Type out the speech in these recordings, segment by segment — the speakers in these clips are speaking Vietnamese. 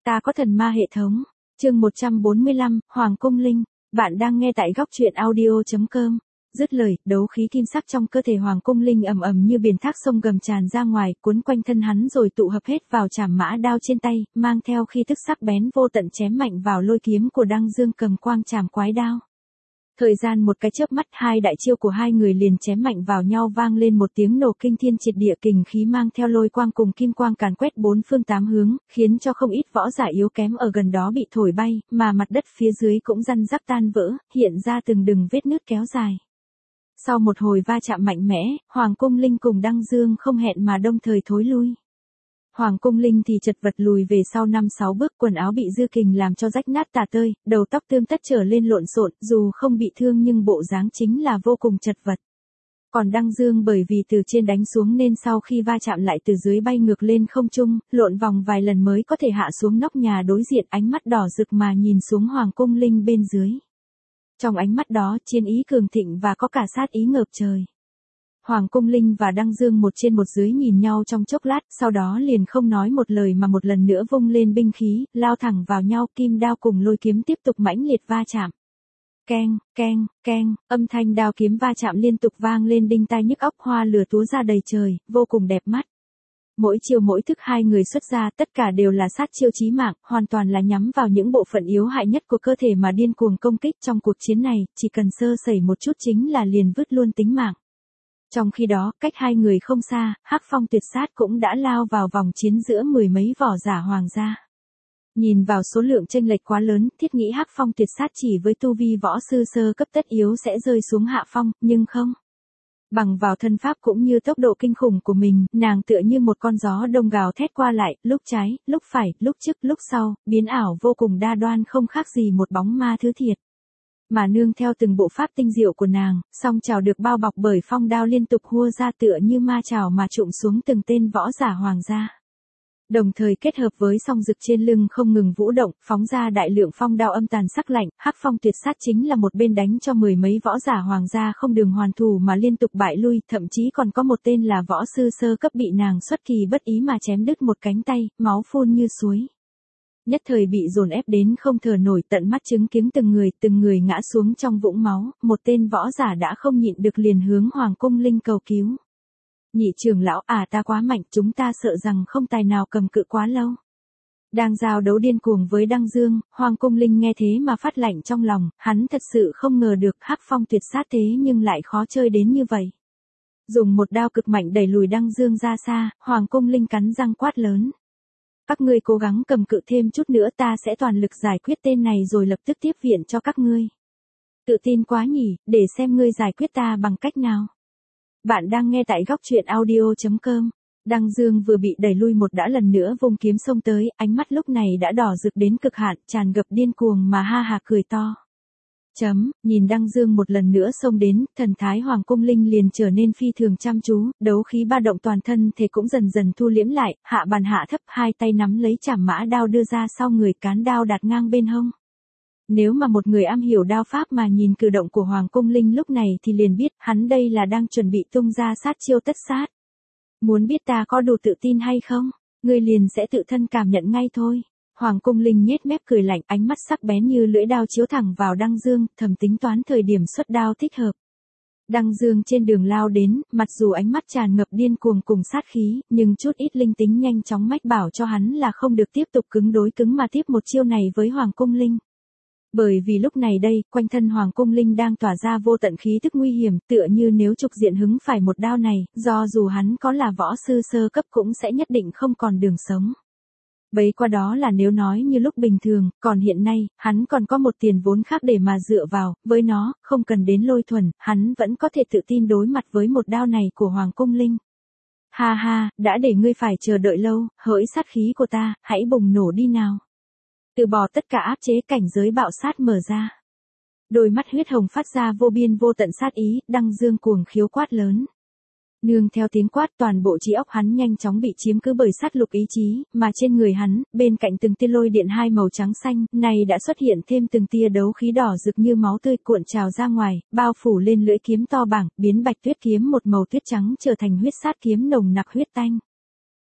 Ta có thần ma hệ thống. Chương 145, Hoàng Cung Linh. Bạn đang nghe tại góc truyện audio.com. Dứt lời, đấu khí kim sắc trong cơ thể Hoàng Cung Linh ầm ầm như biển thác sông gầm tràn ra ngoài, cuốn quanh thân hắn rồi tụ hợp hết vào trảm mã đao trên tay, mang theo khí tức sắc bén vô tận chém mạnh vào lôi kiếm của Đăng Dương cầm quang trảm quái đao. Thời gian một cái chớp mắt, hai đại chiêu của hai người liền chém mạnh vào nhau, vang lên một tiếng nổ kinh thiên triệt địa, kình khí mang theo lôi quang cùng kim quang càn quét bốn phương tám hướng, khiến cho không ít võ giả yếu kém ở gần đó bị thổi bay, mà mặt đất phía dưới cũng răn rắc tan vỡ, hiện ra từng đường vết nứt kéo dài. Sau một hồi va chạm mạnh mẽ, Hoàng Cung Linh cùng Đăng Dương không hẹn mà đồng thời thối lui. Hoàng Cung Linh thì chật vật lùi về sau 5-6 bước, quần áo bị dư kình làm cho rách nát tả tơi, đầu tóc tươm tất trở lên lộn xộn, dù không bị thương nhưng bộ dáng chính là vô cùng chật vật. Còn Đăng Dương bởi vì từ trên đánh xuống nên sau khi va chạm lại từ dưới bay ngược lên không trung, lộn vòng vài lần mới có thể hạ xuống nóc nhà đối diện, ánh mắt đỏ rực mà nhìn xuống Hoàng Cung Linh bên dưới. Trong ánh mắt đó, chiến ý cường thịnh và có cả sát ý ngập trời. Hoàng Cung Linh và Đăng Dương một trên một dưới nhìn nhau trong chốc lát, sau đó liền không nói một lời mà một lần nữa vung lên binh khí, lao thẳng vào nhau, kim đao cùng lôi kiếm tiếp tục mãnh liệt va chạm. Keng, keng, keng, âm thanh đao kiếm va chạm liên tục vang lên đinh tai nhức óc, hoa lửa túa ra đầy trời, vô cùng đẹp mắt. Mỗi chiêu mỗi thức hai người xuất ra tất cả đều là sát chiêu chí mạng, hoàn toàn là nhắm vào những bộ phận yếu hại nhất của cơ thể mà điên cuồng công kích. Trong cuộc chiến này, chỉ cần sơ sẩy một chút chính là liền vứt luôn tính mạng. Trong khi đó, cách hai người không xa, Hắc Phong Tuyệt Sát cũng đã lao vào vòng chiến giữa mười mấy võ giả hoàng gia. Nhìn vào số lượng chênh lệch quá lớn, thiết nghĩ Hắc Phong Tuyệt Sát chỉ với tu vi võ sư sơ cấp tất yếu sẽ rơi xuống hạ phong, nhưng không. Bằng vào thân pháp cũng như tốc độ kinh khủng của mình, nàng tựa như một con gió đông gào thét qua lại, lúc trái, lúc phải, lúc trước, lúc sau, biến ảo vô cùng đa đoan, không khác gì một bóng ma thứ thiệt. Mà nương theo từng bộ pháp tinh diệu của nàng, song chảo được bao bọc bởi phong đao liên tục hua ra tựa như ma chảo mà trụm xuống từng tên võ giả hoàng gia. Đồng thời kết hợp với song rực trên lưng không ngừng vũ động, phóng ra đại lượng phong đao âm tàn sắc lạnh, Hắc Phong Tuyệt Sát chính là một bên đánh cho mười mấy võ giả hoàng gia không đường hoàn thủ mà liên tục bại lui, thậm chí còn có một tên là võ sư sơ cấp bị nàng xuất kỳ bất ý mà chém đứt một cánh tay, máu phun như suối. Nhất thời bị dồn ép đến không thở nổi, tận mắt chứng kiến từng người ngã xuống trong vũng máu, một tên võ giả đã không nhịn được liền hướng Hoàng Cung Linh cầu cứu. Nhị trưởng lão, ta quá mạnh, chúng ta sợ rằng không tài nào cầm cự quá lâu. Đang giao đấu điên cuồng với Đăng Dương, Hoàng Cung Linh nghe thế mà phát lạnh trong lòng, hắn thật sự không ngờ được Hắc Phong Tuyệt Sát thế nhưng lại khó chơi đến như vậy. Dùng một đao cực mạnh đẩy lùi Đăng Dương ra xa, Hoàng Cung Linh cắn răng quát lớn. Các ngươi cố gắng cầm cự thêm chút nữa, ta sẽ toàn lực giải quyết tên này rồi lập tức tiếp viện cho các ngươi. Tự tin quá nhỉ, để xem ngươi giải quyết ta bằng cách nào. Bạn đang nghe tại góc truyện audio.com. Đăng Dương vừa bị đẩy lui một đã lần nữa vung kiếm xông tới, ánh mắt lúc này đã đỏ rực đến cực hạn, tràn ngập điên cuồng mà ha ha cười to. Nhìn Đăng Dương một lần nữa xông đến, thần thái Hoàng Cung Linh liền trở nên phi thường chăm chú, đấu khí ba động toàn thân thể cũng dần dần thu liễm lại, hạ bàn hạ thấp, hai tay nắm lấy trảm mã đao đưa ra sau người, cán đao đặt ngang bên hông. Nếu mà một người am hiểu đao pháp mà nhìn cử động của Hoàng Cung Linh lúc này thì liền biết, hắn đây là đang chuẩn bị tung ra sát chiêu tất sát. Muốn biết ta có đủ tự tin hay không? Ngươi liền sẽ tự thân cảm nhận ngay thôi. Hoàng Cung Linh nhếch mép cười lạnh, ánh mắt sắc bén như lưỡi đao chiếu thẳng vào Đăng Dương, thầm tính toán thời điểm xuất đao thích hợp. Đăng Dương trên đường lao đến, mặc dù ánh mắt tràn ngập điên cuồng cùng sát khí, nhưng chút ít linh tính nhanh chóng mách bảo cho hắn là không được tiếp tục cứng đối cứng mà tiếp một chiêu này với Hoàng Cung Linh. Bởi vì lúc này đây, quanh thân Hoàng Cung Linh đang tỏa ra vô tận khí tức nguy hiểm, tựa như nếu trục diện hứng phải một đao này, do dù hắn có là võ sư sơ cấp cũng sẽ nhất định không còn đường sống. Bấy qua đó là nếu nói như lúc bình thường, còn hiện nay, hắn còn có một tiền vốn khác để mà dựa vào, với nó, không cần đến lôi thuần, hắn vẫn có thể tự tin đối mặt với một đao này của Hoàng Cung Linh. Ha ha, đã để ngươi phải chờ đợi lâu, hỡi sát khí của ta, hãy bùng nổ đi nào. Từ bỏ tất cả áp chế, cảnh giới bạo sát mở ra. Đôi mắt huyết hồng phát ra vô biên vô tận sát ý, Đăng Dương cuồng khiếu quát lớn. Nương theo tiếng quát, toàn bộ trí óc hắn nhanh chóng bị chiếm cứ bởi sát lục ý chí, mà trên người hắn, bên cạnh từng tia lôi điện hai màu trắng xanh, này đã xuất hiện thêm từng tia đấu khí đỏ rực như máu tươi cuộn trào ra ngoài, bao phủ lên lưỡi kiếm to bảng, biến bạch tuyết kiếm một màu tuyết trắng trở thành huyết sát kiếm nồng nặc huyết tanh.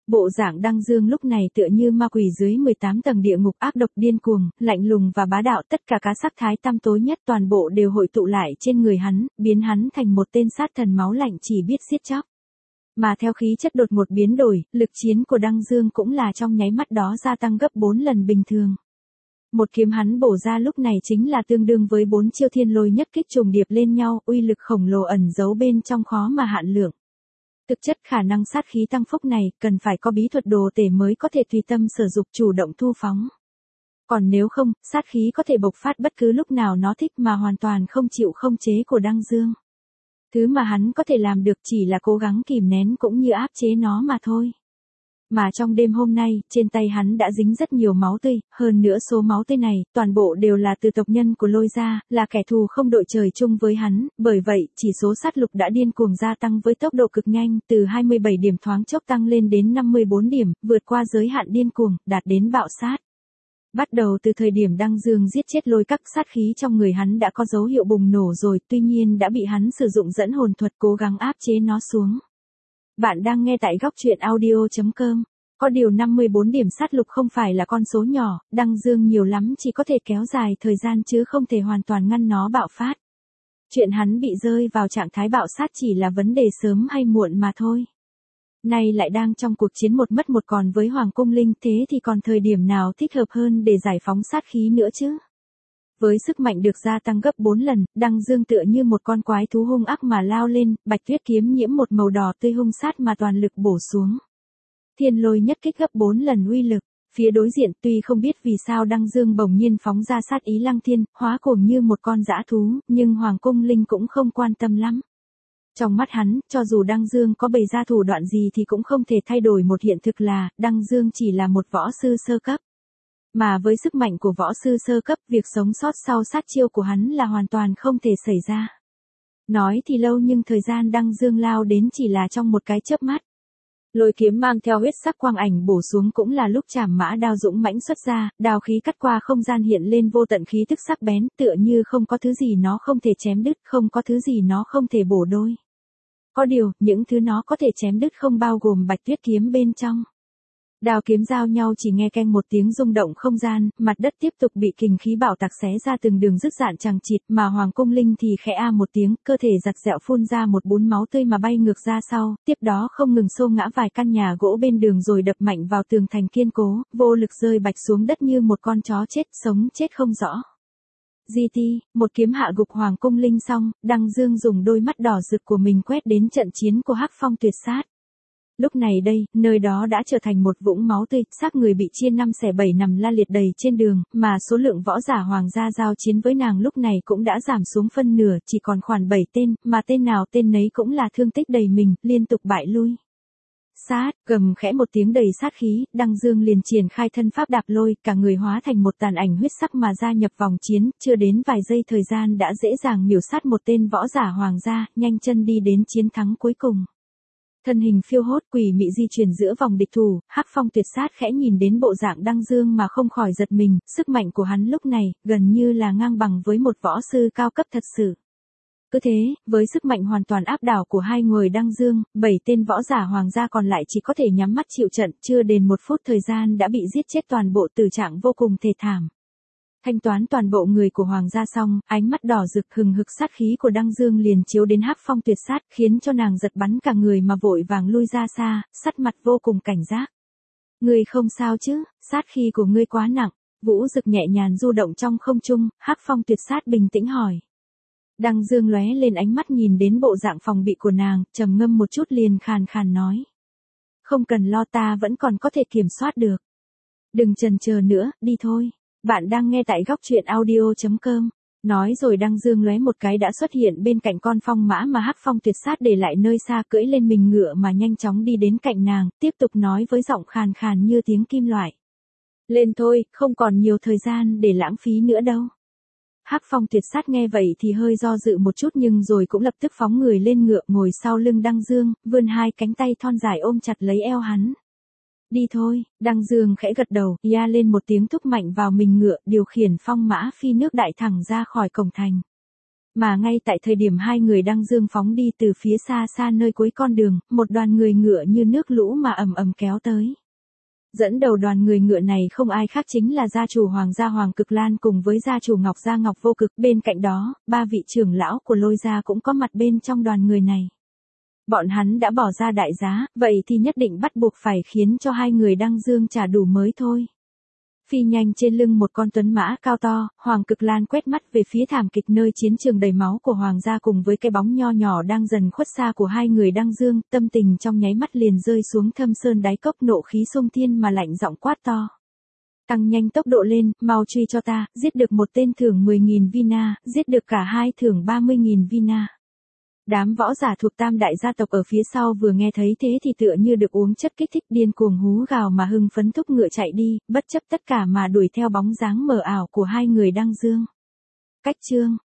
Bộ dạng Đăng Dương lúc này tựa như ma quỷ dưới 18 tầng địa ngục, ác độc điên cuồng, lạnh lùng và bá đạo, tất cả các sắc thái tăm tối nhất toàn bộ đều hội tụ lại trên người hắn, biến hắn thành một tên sát thần máu lạnh chỉ biết giết chóc. Mà theo khí chất đột ngột biến đổi, lực chiến của Đăng Dương cũng là trong nháy mắt đó gia tăng gấp 4 lần bình thường. Một kiếm hắn bổ ra lúc này chính là tương đương với 4 chiêu thiên lôi nhất kích trùng điệp lên nhau, uy lực khổng lồ ẩn giấu bên trong khó mà hạn lượng. Thực chất khả năng sát khí tăng phúc này cần phải có bí thuật đồ tể mới có thể tùy tâm sử dụng chủ động thu phóng. Còn nếu không, sát khí có thể bộc phát bất cứ lúc nào nó thích mà hoàn toàn không chịu không chế của Đăng Dương. Thứ mà hắn có thể làm được chỉ là cố gắng kìm nén cũng như áp chế nó mà thôi. Mà trong đêm hôm nay, trên tay hắn đã dính rất nhiều máu tươi, hơn nữa số máu tươi này, toàn bộ đều là từ tộc nhân của Lôi gia, là kẻ thù không đội trời chung với hắn, bởi vậy, chỉ số sát lục đã điên cuồng gia tăng với tốc độ cực nhanh, từ 27 điểm thoáng chốc tăng lên đến 54 điểm, vượt qua giới hạn điên cuồng, đạt đến bạo sát. Bắt đầu từ thời điểm Đăng Dương giết chết Lôi các, sát khí trong người hắn đã có dấu hiệu bùng nổ rồi, tuy nhiên đã bị hắn sử dụng dẫn hồn thuật cố gắng áp chế nó xuống. Bạn đang nghe tại góc truyện audio.com. Có điều 54 điểm sát lục không phải là con số nhỏ, Đăng Dương nhiều lắm chỉ có thể kéo dài thời gian chứ không thể hoàn toàn ngăn nó bạo phát. Chuyện hắn bị rơi vào trạng thái bạo sát chỉ là vấn đề sớm hay muộn mà thôi. Nay lại đang trong cuộc chiến một mất một còn với Hoàng Cung Linh, thế thì còn thời điểm nào thích hợp hơn để giải phóng sát khí nữa chứ? Với sức mạnh được gia tăng gấp 4 lần, Đăng Dương tựa như một con quái thú hung ác mà lao lên, bạch tuyết kiếm nhiễm một màu đỏ tươi hung sát mà toàn lực bổ xuống. Thiên lôi nhất kích gấp 4 lần uy lực, phía đối diện tuy không biết vì sao Đăng Dương bỗng nhiên phóng ra sát ý lăng thiên, hóa cuồng như một con dã thú, nhưng Hoàng Cung Linh cũng không quan tâm lắm. Trong mắt hắn, cho dù Đăng Dương có bày ra thủ đoạn gì thì cũng không thể thay đổi một hiện thực là, Đăng Dương chỉ là một võ sư sơ cấp. Mà với sức mạnh của võ sư sơ cấp, việc sống sót sau sát chiêu của hắn là hoàn toàn không thể xảy ra. Nói thì lâu nhưng thời gian Đăng Dương lao đến chỉ là trong một cái chớp mắt. Lôi kiếm mang theo huyết sắc quang ảnh bổ xuống cũng là lúc Trảm Mã đao dũng mãnh xuất ra, đao khí cắt qua không gian hiện lên vô tận khí tức sắc bén, tựa như không có thứ gì nó không thể chém đứt, không có thứ gì nó không thể bổ đôi. Có điều, những thứ nó có thể chém đứt không bao gồm bạch tuyết kiếm bên trong. Đao kiếm giao nhau chỉ nghe keng một tiếng rung động không gian, mặt đất tiếp tục bị kình khí bạo tạc xé ra từng đường rứt rạn chằng chịt, mà Hoàng Cung Linh thì khẽ a một tiếng, cơ thể giặt giẹo phun ra một bún máu tươi mà bay ngược ra sau, tiếp đó không ngừng xô ngã vài căn nhà gỗ bên đường rồi đập mạnh vào tường thành kiên cố, vô lực rơi bạch xuống đất như một con chó chết, sống chết không rõ. GT, một kiếm hạ gục Hoàng Cung Linh xong, Đăng Dương dùng đôi mắt đỏ rực của mình quét đến trận chiến của Hắc Phong Tuyệt Sát. Lúc này đây, nơi đó đã trở thành một vũng máu tươi, xác người bị chia 5 xẻ 7 nằm la liệt đầy trên đường, mà số lượng võ giả hoàng gia giao chiến với nàng lúc này cũng đã giảm xuống phân nửa, chỉ còn khoảng 7 tên, mà tên nào tên nấy cũng là thương tích đầy mình, liên tục bại lui. Sát, gầm khẽ một tiếng đầy sát khí, Đăng Dương liền triển khai thân pháp đạp lôi, cả người hóa thành một tàn ảnh huyết sắc mà gia nhập vòng chiến, chưa đến vài giây thời gian đã dễ dàng miểu sát một tên võ giả hoàng gia, nhanh chân đi đến chiến thắng cuối cùng. Thân hình phiêu hốt quỷ mị di chuyển giữa vòng địch thủ, Hắc Phong Tuyệt Sát khẽ nhìn đến bộ dạng Đăng Dương mà không khỏi giật mình, sức mạnh của hắn lúc này, gần như là ngang bằng với một võ sư cao cấp thật sự. Cứ thế, với sức mạnh hoàn toàn áp đảo của hai người Đăng Dương, 7 tên võ giả hoàng gia còn lại chỉ có thể nhắm mắt chịu trận, chưa đến 1 phút thời gian đã bị giết chết toàn bộ, tử trạng vô cùng thê thảm. Thanh toán toàn bộ người của hoàng gia xong, ánh mắt đỏ rực hừng hực sát khí của Đăng Dương liền chiếu đến Hắc Phong Tuyệt Sát, khiến cho nàng giật bắn cả người mà vội vàng lui ra xa, sắc mặt vô cùng cảnh giác. Ngươi không sao chứ, sát khí của ngươi quá nặng. Vũ Dực nhẹ nhàng du động trong không trung, Hắc Phong Tuyệt Sát bình tĩnh hỏi. Đăng Dương lóe lên ánh mắt nhìn đến bộ dạng phòng bị của nàng, trầm ngâm một chút liền khàn khàn nói. Không cần lo, ta vẫn còn có thể kiểm soát được. Đừng chần chờ nữa, đi thôi. Bạn đang nghe tại góc truyện audio.com. Nói rồi Đăng Dương lóe một cái đã xuất hiện bên cạnh con phong mã mà Hắc Phong Tuyệt Sát để lại nơi xa, cưỡi lên mình ngựa mà nhanh chóng đi đến cạnh nàng, tiếp tục nói với giọng khàn khàn như tiếng kim loại. Lên thôi, không còn nhiều thời gian để lãng phí nữa đâu. Hắc Phong Tuyệt Sát nghe vậy thì hơi do dự một chút nhưng rồi cũng lập tức phóng người lên ngựa ngồi sau lưng Đăng Dương, vươn hai cánh tay thon dài ôm chặt lấy eo hắn. Đi thôi, Đăng Dương khẽ gật đầu, ya lên một tiếng thúc mạnh vào mình ngựa, điều khiển phong mã phi nước đại thẳng ra khỏi cổng thành. Mà ngay tại thời điểm hai người đang dương phóng đi từ phía xa xa nơi cuối con đường, một đoàn người ngựa như nước lũ mà ầm ầm kéo tới. Dẫn đầu đoàn người ngựa này không ai khác chính là gia chủ Hoàng gia Hoàng Cực Lan cùng với gia chủ Ngọc gia Ngọc Vô Cực. Bên cạnh đó, ba vị trưởng lão của Lôi gia cũng có mặt bên trong đoàn người này. Bọn hắn đã bỏ ra đại giá, vậy thì nhất định bắt buộc phải khiến cho hai người Đăng Dương trả đủ mới thôi. Phi nhanh trên lưng một con tuấn mã cao to, Hoàng Cực Lan quét mắt về phía thảm kịch nơi chiến trường đầy máu của Hoàng gia cùng với cái bóng nho nhỏ đang dần khuất xa của hai người Đăng Dương, tâm tình trong nháy mắt liền rơi xuống thâm sơn đáy cốc, nộ khí xông thiên mà lạnh giọng quát to. Tăng nhanh tốc độ lên, mau truy cho ta, giết được một tên thưởng 10.000 vina, giết được cả hai thưởng 30.000 vina. Đám võ giả thuộc tam đại gia tộc ở phía sau vừa nghe thấy thế thì tựa như được uống chất kích thích, điên cuồng hú gào mà hưng phấn thúc ngựa chạy đi, bất chấp tất cả mà đuổi theo bóng dáng mờ ảo của hai người Đăng Dương. Cách chương